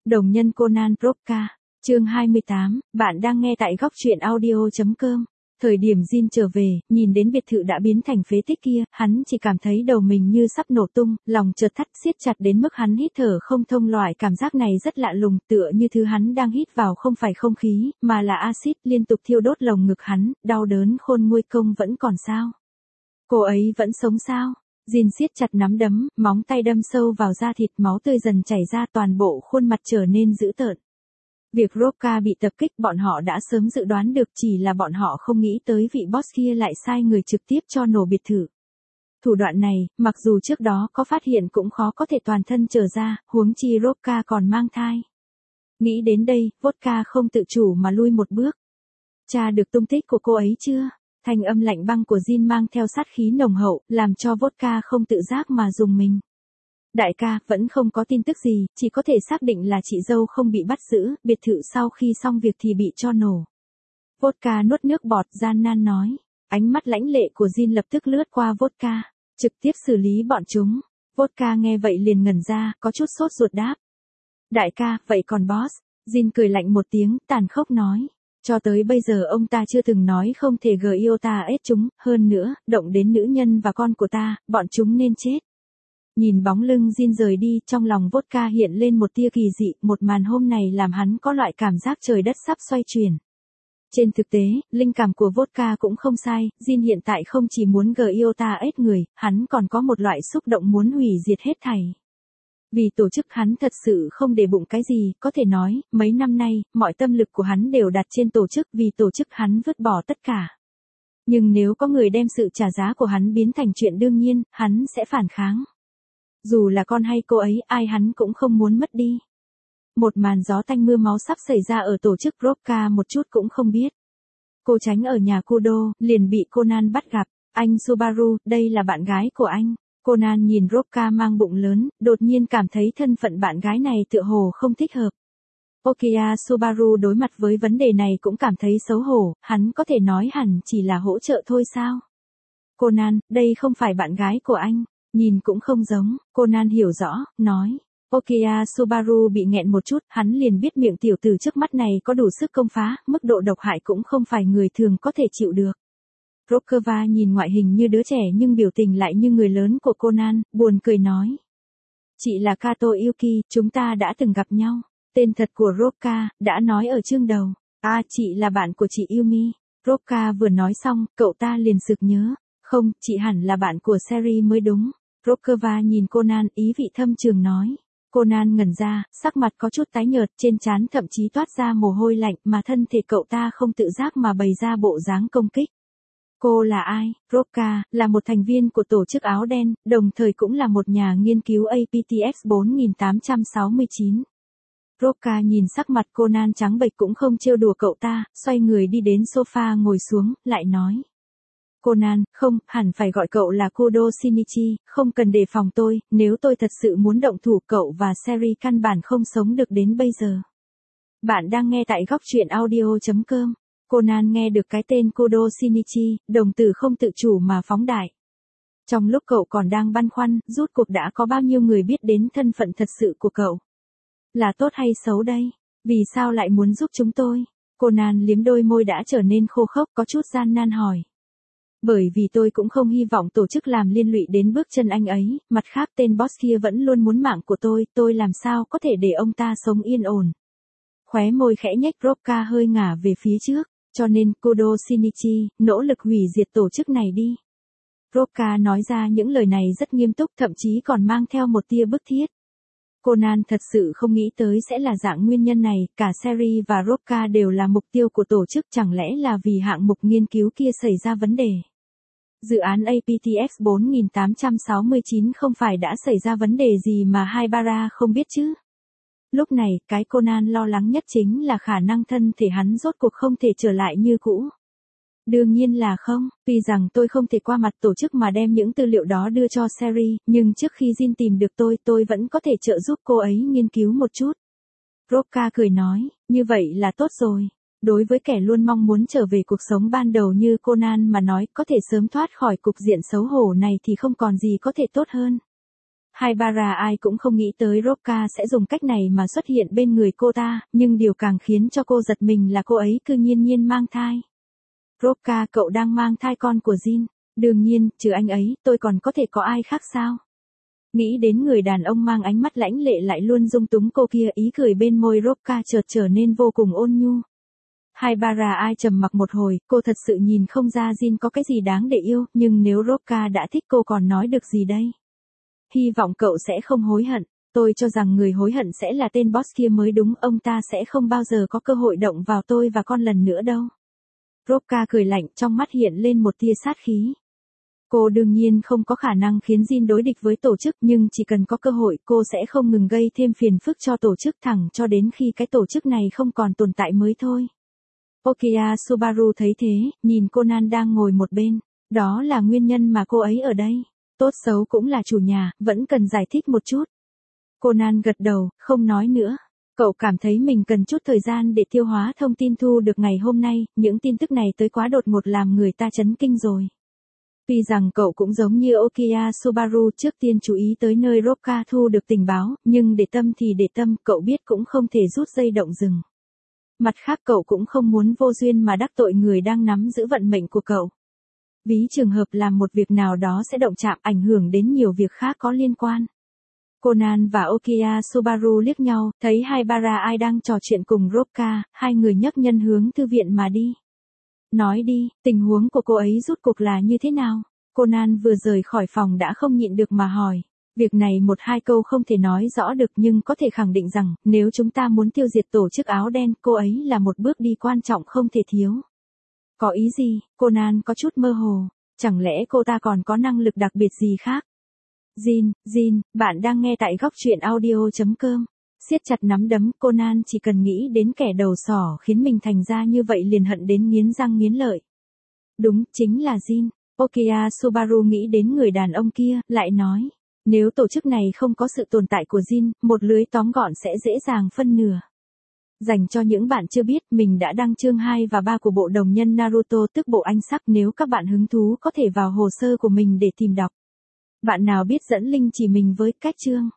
Đồng nhân Conan Roca, chương 28, bạn đang nghe tại góc truyện audio.com. Thời điểm Jin trở về, nhìn đến biệt thự đã biến thành phế tích kia, hắn chỉ cảm thấy đầu mình như sắp nổ tung, lòng chợt thắt siết chặt đến mức hắn hít thở không thông. Loại cảm giác này rất lạ lùng, tựa như thứ hắn đang hít vào không phải không khí, mà là axit liên tục thiêu đốt lồng ngực hắn, đau đớn khôn nguôi. Công vẫn còn sao? Cô ấy vẫn sống sao? Jin siết chặt nắm đấm, móng tay đâm sâu vào da thịt, máu tươi dần chảy ra, toàn bộ khuôn mặt trở nên dữ tợn. Việc Roca bị tập kích bọn họ đã sớm dự đoán được, chỉ là bọn họ không nghĩ tới vị boss kia lại sai người trực tiếp cho nổ biệt thự. Thủ đoạn này, mặc dù trước đó có phát hiện cũng khó có thể toàn thân trở ra, huống chi Roca còn mang thai. Nghĩ đến đây, Vodka không tự chủ mà lui một bước. Tra được tung tích của cô ấy chưa? Thanh âm lạnh băng của Jin mang theo sát khí nồng hậu, làm cho Vodka không tự giác mà rùng mình. Đại ca, vẫn không có tin tức gì, chỉ có thể xác định là chị dâu không bị bắt giữ, biệt thự sau khi xong việc thì bị cho nổ. Vodka nuốt nước bọt, gian nan nói. Ánh mắt lãnh lệ của Jin lập tức lướt qua Vodka, trực tiếp xử lý bọn chúng. Vodka nghe vậy liền ngẩn ra, có chút sốt ruột đáp. Đại ca, vậy còn boss? Jin cười lạnh một tiếng, tàn khốc nói. Cho tới bây giờ ông ta chưa từng nói không thể yêu ta ết chúng, hơn nữa, động đến nữ nhân và con của ta, bọn chúng nên chết. Nhìn bóng lưng Jin rời đi, trong lòng Vodka hiện lên một tia kỳ dị, một màn hôm này làm hắn có loại cảm giác trời đất sắp xoay chuyển. Trên thực tế, linh cảm của Vodka cũng không sai, Jin hiện tại không chỉ muốn yêu ta ết người, hắn còn có một loại xúc động muốn hủy diệt hết thảy. Vì tổ chức hắn thật sự không để bụng cái gì, có thể nói, mấy năm nay, mọi tâm lực của hắn đều đặt trên tổ chức, vì tổ chức hắn vứt bỏ tất cả. Nhưng nếu có người đem sự trả giá của hắn biến thành chuyện đương nhiên, hắn sẽ phản kháng. Dù là con hay cô ấy, ai hắn cũng không muốn mất đi. Một màn gió tanh mưa máu sắp xảy ra ở tổ chức Roca một chút cũng không biết. Cô tránh ở nhà Kudo, liền bị Conan bắt gặp. Anh Subaru, đây là bạn gái của anh. Conan nhìn Roca mang bụng lớn, đột nhiên cảm thấy thân phận bạn gái này tựa hồ không thích hợp. Okiya Subaru đối mặt với vấn đề này cũng cảm thấy xấu hổ, hắn có thể nói hẳn chỉ là hỗ trợ thôi sao? Conan, đây không phải bạn gái của anh, nhìn cũng không giống. Conan hiểu rõ, nói. Okiya Subaru bị nghẹn một chút, hắn liền biết miệng tiểu tử trước mắt này có đủ sức công phá, mức độ độc hại cũng không phải người thường có thể chịu được. Rokova nhìn ngoại hình như đứa trẻ nhưng biểu tình lại như người lớn của Conan, buồn cười nói. Chị là Kato Yuki, chúng ta đã từng gặp nhau. Tên thật của Roca, đã nói ở chương đầu. À, chị là bạn của chị Yumi. Roca vừa nói xong, cậu ta liền sực nhớ. Không, chị hẳn là bạn của Seri mới đúng. Rokova nhìn Conan, ý vị thâm trường nói. Conan ngẩn ra, sắc mặt có chút tái nhợt, trên trán thậm chí toát ra mồ hôi lạnh, mà thân thể cậu ta không tự giác mà bày ra bộ dáng công kích. Cô là ai? Roca, là một thành viên của tổ chức áo đen, đồng thời cũng là một nhà nghiên cứu APTX 4869. Roca nhìn sắc mặt Conan trắng bệch cũng không trêu đùa cậu ta, xoay người đi đến sofa ngồi xuống, lại nói. Conan, không, hẳn phải gọi cậu là Kudo Shinichi, không cần đề phòng tôi, nếu tôi thật sự muốn động thủ cậu và Seri căn bản không sống được đến bây giờ. Bạn đang nghe tại góc truyện audio.com. Conan nghe được cái tên Kudo Shinichi, đồng tử không tự chủ mà phóng đại. Trong lúc cậu còn đang băn khoăn, rút cuộc đã có bao nhiêu người biết đến thân phận thật sự của cậu? Là tốt hay xấu đây? Vì sao lại muốn giúp chúng tôi? Conan liếm đôi môi đã trở nên khô khốc, có chút gian nan hỏi. Bởi vì tôi cũng không hy vọng tổ chức làm liên lụy đến bước chân anh ấy, mặt khác tên boss kia vẫn luôn muốn mạng của tôi làm sao có thể để ông ta sống yên ổn. Khóe môi khẽ nhếch, Roca hơi ngả về phía trước, cho nên Kudo Shinichi, nỗ lực hủy diệt tổ chức này đi. Roca nói ra những lời này rất nghiêm túc, thậm chí còn mang theo một tia bức thiết. Conan thật sự không nghĩ tới sẽ là dạng nguyên nhân này, cả Seri và Roca đều là mục tiêu của tổ chức, chẳng lẽ là vì hạng mục nghiên cứu kia xảy ra vấn đề. Dự án APTX 4869 không phải đã xảy ra vấn đề gì mà Haibara không biết chứ? Lúc này, cái Conan lo lắng nhất chính là khả năng thân thể hắn rốt cuộc không thể trở lại như cũ. Đương nhiên là không, tuy rằng tôi không thể qua mặt tổ chức mà đem những tư liệu đó đưa cho Seri, nhưng trước khi Jin tìm được tôi vẫn có thể trợ giúp cô ấy nghiên cứu một chút. Roca cười nói, như vậy là tốt rồi. Đối với kẻ luôn mong muốn trở về cuộc sống ban đầu như Conan mà nói, có thể sớm thoát khỏi cục diện xấu hổ này thì không còn gì có thể tốt hơn. Haibara ai cũng không nghĩ tới Roka sẽ dùng cách này mà xuất hiện bên người cô ta, nhưng điều càng khiến cho cô giật mình là cô ấy cứ nhiên mang thai. Roka, cậu đang mang thai con của Jin. Đương nhiên, trừ anh ấy, tôi còn có thể có ai khác sao? Nghĩ đến người đàn ông mang ánh mắt lãnh lệ lại luôn dung túng cô kia, ý cười bên môi Roka chợt trở nên vô cùng ôn nhu. Haibara ai trầm mặc một hồi, cô thật sự nhìn không ra Jin có cái gì đáng để yêu, nhưng nếu Roka đã thích cô còn nói được gì đây? Hy vọng cậu sẽ không hối hận. Tôi cho rằng người hối hận sẽ là tên boss kia mới đúng, ông ta sẽ không bao giờ có cơ hội động vào tôi và con lần nữa đâu. Roka cười lạnh, trong mắt hiện lên một tia sát khí. Cô đương nhiên không có khả năng khiến Jin đối địch với tổ chức, nhưng chỉ cần có cơ hội cô sẽ không ngừng gây thêm phiền phức cho tổ chức thẳng cho đến khi cái tổ chức này không còn tồn tại mới thôi. Okiya Subaru thấy thế, nhìn Conan đang ngồi một bên. Đó là nguyên nhân mà cô ấy ở đây. Tốt xấu cũng là chủ nhà, vẫn cần giải thích một chút. Conan gật đầu, không nói nữa. Cậu cảm thấy mình cần chút thời gian để tiêu hóa thông tin thu được ngày hôm nay, những tin tức này tới quá đột ngột làm người ta chấn kinh rồi. Tuy rằng cậu cũng giống như Okiya Subaru trước tiên chú ý tới nơi Roka thu được tình báo, nhưng để tâm thì để tâm, cậu biết cũng không thể rút dây động rừng. Mặt khác cậu cũng không muốn vô duyên mà đắc tội người đang nắm giữ vận mệnh của cậu. Ví trường hợp làm một việc nào đó sẽ động chạm ảnh hưởng đến nhiều việc khác có liên quan. Conan và Okiya Subaru liếc nhau, thấy Haibara ai đang trò chuyện cùng Roka, hai người nhấc nhân hướng thư viện mà đi. Nói đi, tình huống của cô ấy rút cuộc là như thế nào? Conan vừa rời khỏi phòng đã không nhịn được mà hỏi. Việc này một hai câu không thể nói rõ được nhưng có thể khẳng định rằng, nếu chúng ta muốn tiêu diệt tổ chức áo đen, cô ấy là một bước đi quan trọng không thể thiếu. Có ý gì? Conan có chút mơ hồ. Chẳng lẽ cô ta còn có năng lực đặc biệt gì khác? Jin, bạn đang nghe tại góc truyện audio.com. Siết chặt nắm đấm, Conan chỉ cần nghĩ đến kẻ đầu sỏ khiến mình thành ra như vậy liền hận đến nghiến răng nghiến lợi. Đúng, chính là Jin. Okiya Subaru nghĩ đến người đàn ông kia, lại nói. Nếu tổ chức này không có sự tồn tại của Jin, một lưới tóm gọn sẽ dễ dàng phân nửa. Dành cho những bạn chưa biết, mình đã đăng chương 2 và 3 của bộ đồng nhân Naruto tức bộ anh sắc, nếu các bạn hứng thú có thể vào hồ sơ của mình để tìm đọc. Bạn nào biết dẫn link chỉ mình với cách chương.